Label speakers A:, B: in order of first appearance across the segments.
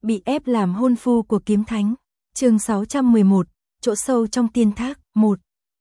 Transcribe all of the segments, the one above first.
A: Bị ép làm hôn phu của kiếm thánh. Chương 611, chỗ sâu trong tiên thác, 1.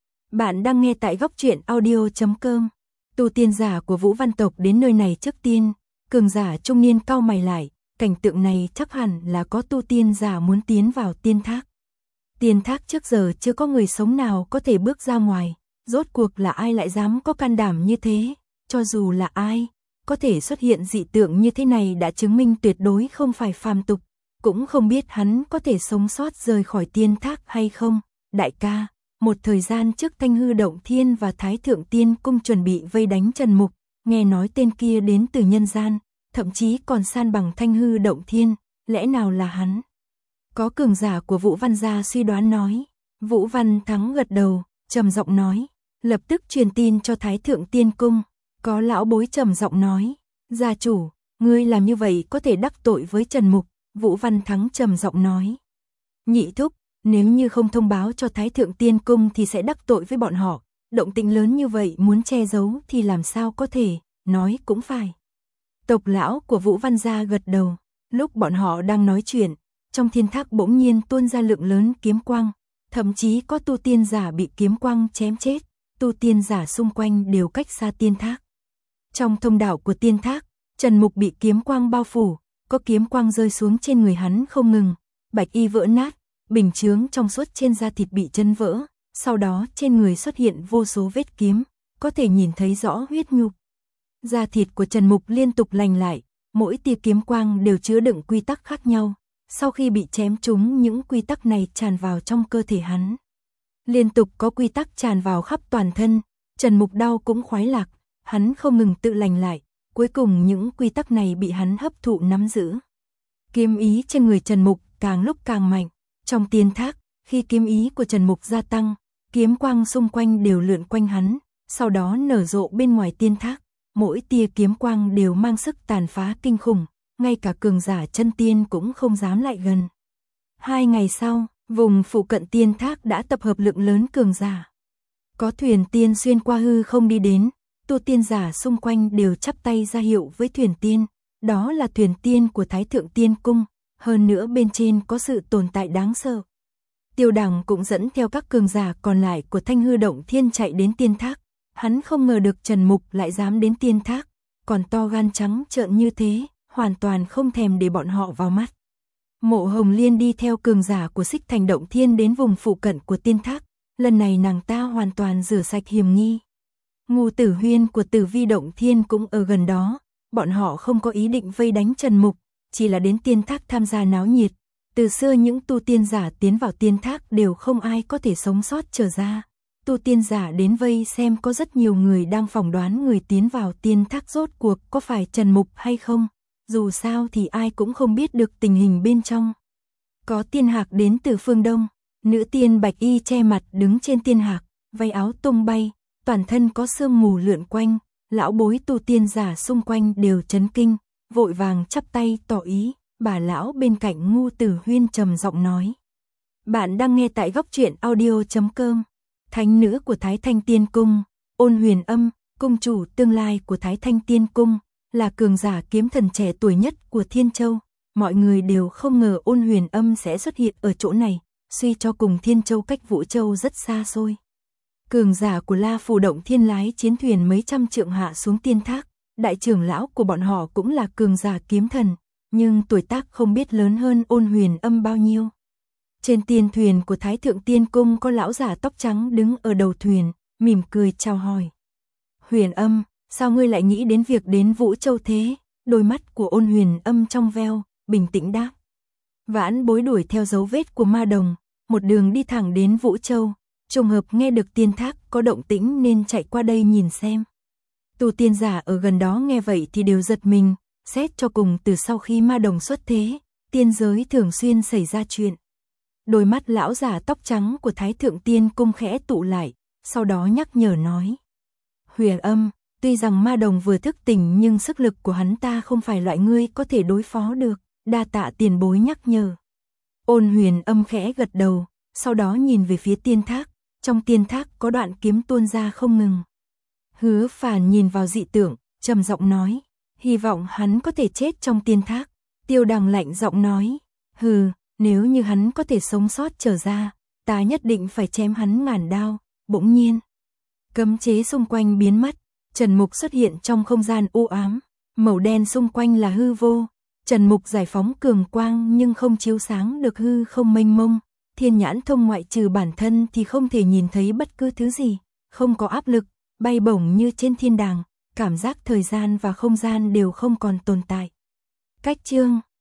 A: Bạn đang nghe tại góc truyện audio.com. Tu tiên giả của Vũ Văn tộc đến nơi này trước tiên, cường giả trung niên cau mày lại, cảnh tượng này chắc hẳn là có tu tiên giả muốn tiến vào tiên thác. Tiên thác trước giờ chưa có người sống nào có thể bước ra ngoài, rốt cuộc là ai lại dám có can đảm như thế, cho dù là ai, có thể xuất hiện dị tượng như thế này đã chứng minh tuyệt đối không phải phàm tục, cũng không biết hắn có thể sống sót rời khỏi tiên thác hay không. Đại ca, một thời gian trước Thanh Hư Động Thiên và Thái Thượng Tiên Cung chuẩn bị vây đánh Trần Mục, nghe nói tên kia đến từ nhân gian, thậm chí còn san bằng Thanh Hư Động Thiên, lẽ nào là hắn? Có cường giả của Vũ Văn gia suy đoán nói. Vũ Văn Thắng gật đầu, trầm giọng nói, lập tức truyền tin cho Thái Thượng Tiên Cung. Có lão bối trầm giọng nói, gia chủ, ngươi làm như vậy có thể đắc tội với Trần Mục. Vũ Văn Thắng trầm giọng nói, nhị thúc, nếu như không thông báo cho Thái Thượng Tiên Cung thì sẽ đắc tội với bọn họ, động tĩnh lớn như vậy muốn che giấu thì làm sao có thể, nói cũng phải. Tộc lão của Vũ Văn gia gật đầu, lúc bọn họ đang nói chuyện, trong thiên thác bỗng nhiên tuôn ra lượng lớn kiếm quang, thậm chí có tu tiên giả bị kiếm quang chém chết, tu tiên giả xung quanh đều cách xa tiên thác. Trong thông đạo của tiên thác, Trần Mục bị kiếm quang bao phủ, có kiếm quang rơi xuống trên người hắn không ngừng, bạch y vỡ nát, bình chướng trong suốt trên da thịt bị chân vỡ, sau đó trên người xuất hiện vô số vết kiếm, có thể nhìn thấy rõ huyết nhục. Da thịt của Trần Mục liên tục lành lại, mỗi tia kiếm quang đều chứa đựng quy tắc khác nhau, sau khi bị chém trúng những quy tắc này tràn vào trong cơ thể hắn. Liên tục có quy tắc tràn vào khắp toàn thân, Trần Mục đau cũng khoái lạc, hắn không ngừng tự lành lại, cuối cùng những quy tắc này bị hắn hấp thụ nắm giữ. Kiếm ý trên người Trần Mục càng lúc càng mạnh, trong tiên thác, khi kiếm ý của Trần Mục gia tăng, kiếm quang xung quanh đều lượn quanh hắn, sau đó nở rộ bên ngoài tiên thác, mỗi tia kiếm quang đều mang sức tàn phá kinh khủng, ngay cả cường giả chân tiên cũng không dám lại gần. 2 ngày sau, vùng phụ cận tiên thác đã tập hợp lượng lớn cường giả. Có thuyền tiên xuyên qua hư không đi đến, tu tiên giả xung quanh đều chắp tay ra hiệu với thuyền tiên, đó là thuyền tiên của Thái Thượng Tiên Cung, hơn nữa bên trên có sự tồn tại đáng sợ. Tiêu Đằng cũng dẫn theo các cường giả còn lại của Thanh Hư Động Thiên chạy đến tiên thác, hắn không ngờ được Trần Mục lại dám đến tiên thác, còn to gan trắng trợn như thế, hoàn toàn không thèm để bọn họ vào mắt. Mộ Hồng Liên đi theo cường giả của Xích Thành Động Thiên đến vùng phụ cận của tiên thác, lần này nàng ta hoàn toàn rửa sạch hiểm nghi. Ngô Tử Huyên của Tử Vi Động Thiên cũng ở gần đó, bọn họ không có ý định vây đánh Trần Mục, chỉ là đến tiên thác tham gia náo nhiệt. Từ xưa những tu tiên giả tiến vào tiên thác đều không ai có thể sống sót trở ra. Tu tiên giả đến vây xem có rất nhiều người đang phỏng đoán người tiến vào tiên thác rốt cuộc có phải Trần Mục hay không. Dù sao thì ai cũng không biết được tình hình bên trong. Có tiên hạc đến từ phương Đông, nữ tiên bạch y che mặt đứng trên tiên hạc, váy áo tung bay, toàn thân có sương mù lượn quanh, lão bối tu tiên giả xung quanh đều chấn kinh, vội vàng chắp tay tỏ ý. Bà lão bên cạnh Ngô Tử Huyên trầm giọng nói. Bạn đang nghe tại góc truyện audio.com. Thánh nữ của Thái Thanh Tiên Cung, Ôn Huyền Âm, cung chủ tương lai của Thái Thanh Tiên Cung, là cường giả kiếm thần trẻ tuổi nhất của Thiên Châu. Mọi người đều không ngờ Ôn Huyền Âm sẽ xuất hiện ở chỗ này, suy cho cùng Thiên Châu cách Vũ Châu rất xa xôi. Cường giả của La Phù Động Thiên lái chiến thuyền mấy trăm trượng hạ xuống tiên thác, đại trưởng lão của bọn họ cũng là cường giả kiếm thần, nhưng tuổi tác không biết lớn hơn Ôn Huyền Âm bao nhiêu. Trên tiên thuyền của Thái Thượng Tiên Cung có lão giả tóc trắng đứng ở đầu thuyền, mỉm cười chào hỏi. Huyền Âm, sao ngươi lại nghĩ đến việc đến Vũ Châu thế? Đôi mắt của Ôn Huyền Âm trong veo, bình tĩnh đáp. Vãn bối đuổi theo dấu vết của ma đồng, một đường đi thẳng đến Vũ Châu, trùng hợp nghe được tiên thác có động tĩnh nên chạy qua đây nhìn xem. Tu tiên giả ở gần đó nghe vậy thì đều giật mình, xét cho cùng từ sau khi ma đồng xuất thế, tiên giới thường xuyên xảy ra chuyện. Đôi mắt lão giả tóc trắng của Thái Thượng Tiên Cung khẽ tụ lại, sau đó nhắc nhở nói. Huyền Âm, tuy rằng ma đồng vừa thức tỉnh nhưng sức lực của hắn ta không phải loại ngươi có thể đối phó được, đa tạ tiền bối nhắc nhở. Ôn Huyền Âm khẽ gật đầu, sau đó nhìn về phía tiên thác, trong tiên thác có đoạn kiếm tuôn ra không ngừng. Hứa Phàn nhìn vào dị tượng, trầm giọng nói, hy vọng hắn có thể chết trong tiên thác. Tiêu Đằng lạnh giọng nói, Hừ, nếu như hắn có thể sống sót trở ra, ta nhất định phải chém hắn ngàn đao. Bỗng nhiên, cấm chế xung quanh biến mất, Trần Mục xuất hiện trong không gian u ám, màu đen xung quanh là hư vô. Trần Mục giải phóng cường quang nhưng không chiếu sáng được hư không mênh mông, thiên nhãn thông ngoại trừ bản thân thì không thể nhìn thấy bất cứ thứ gì, không có áp lực, bay bổng như trên thiên đàng, cảm giác thời gian và không gian đều không còn tồn tại. Cách chương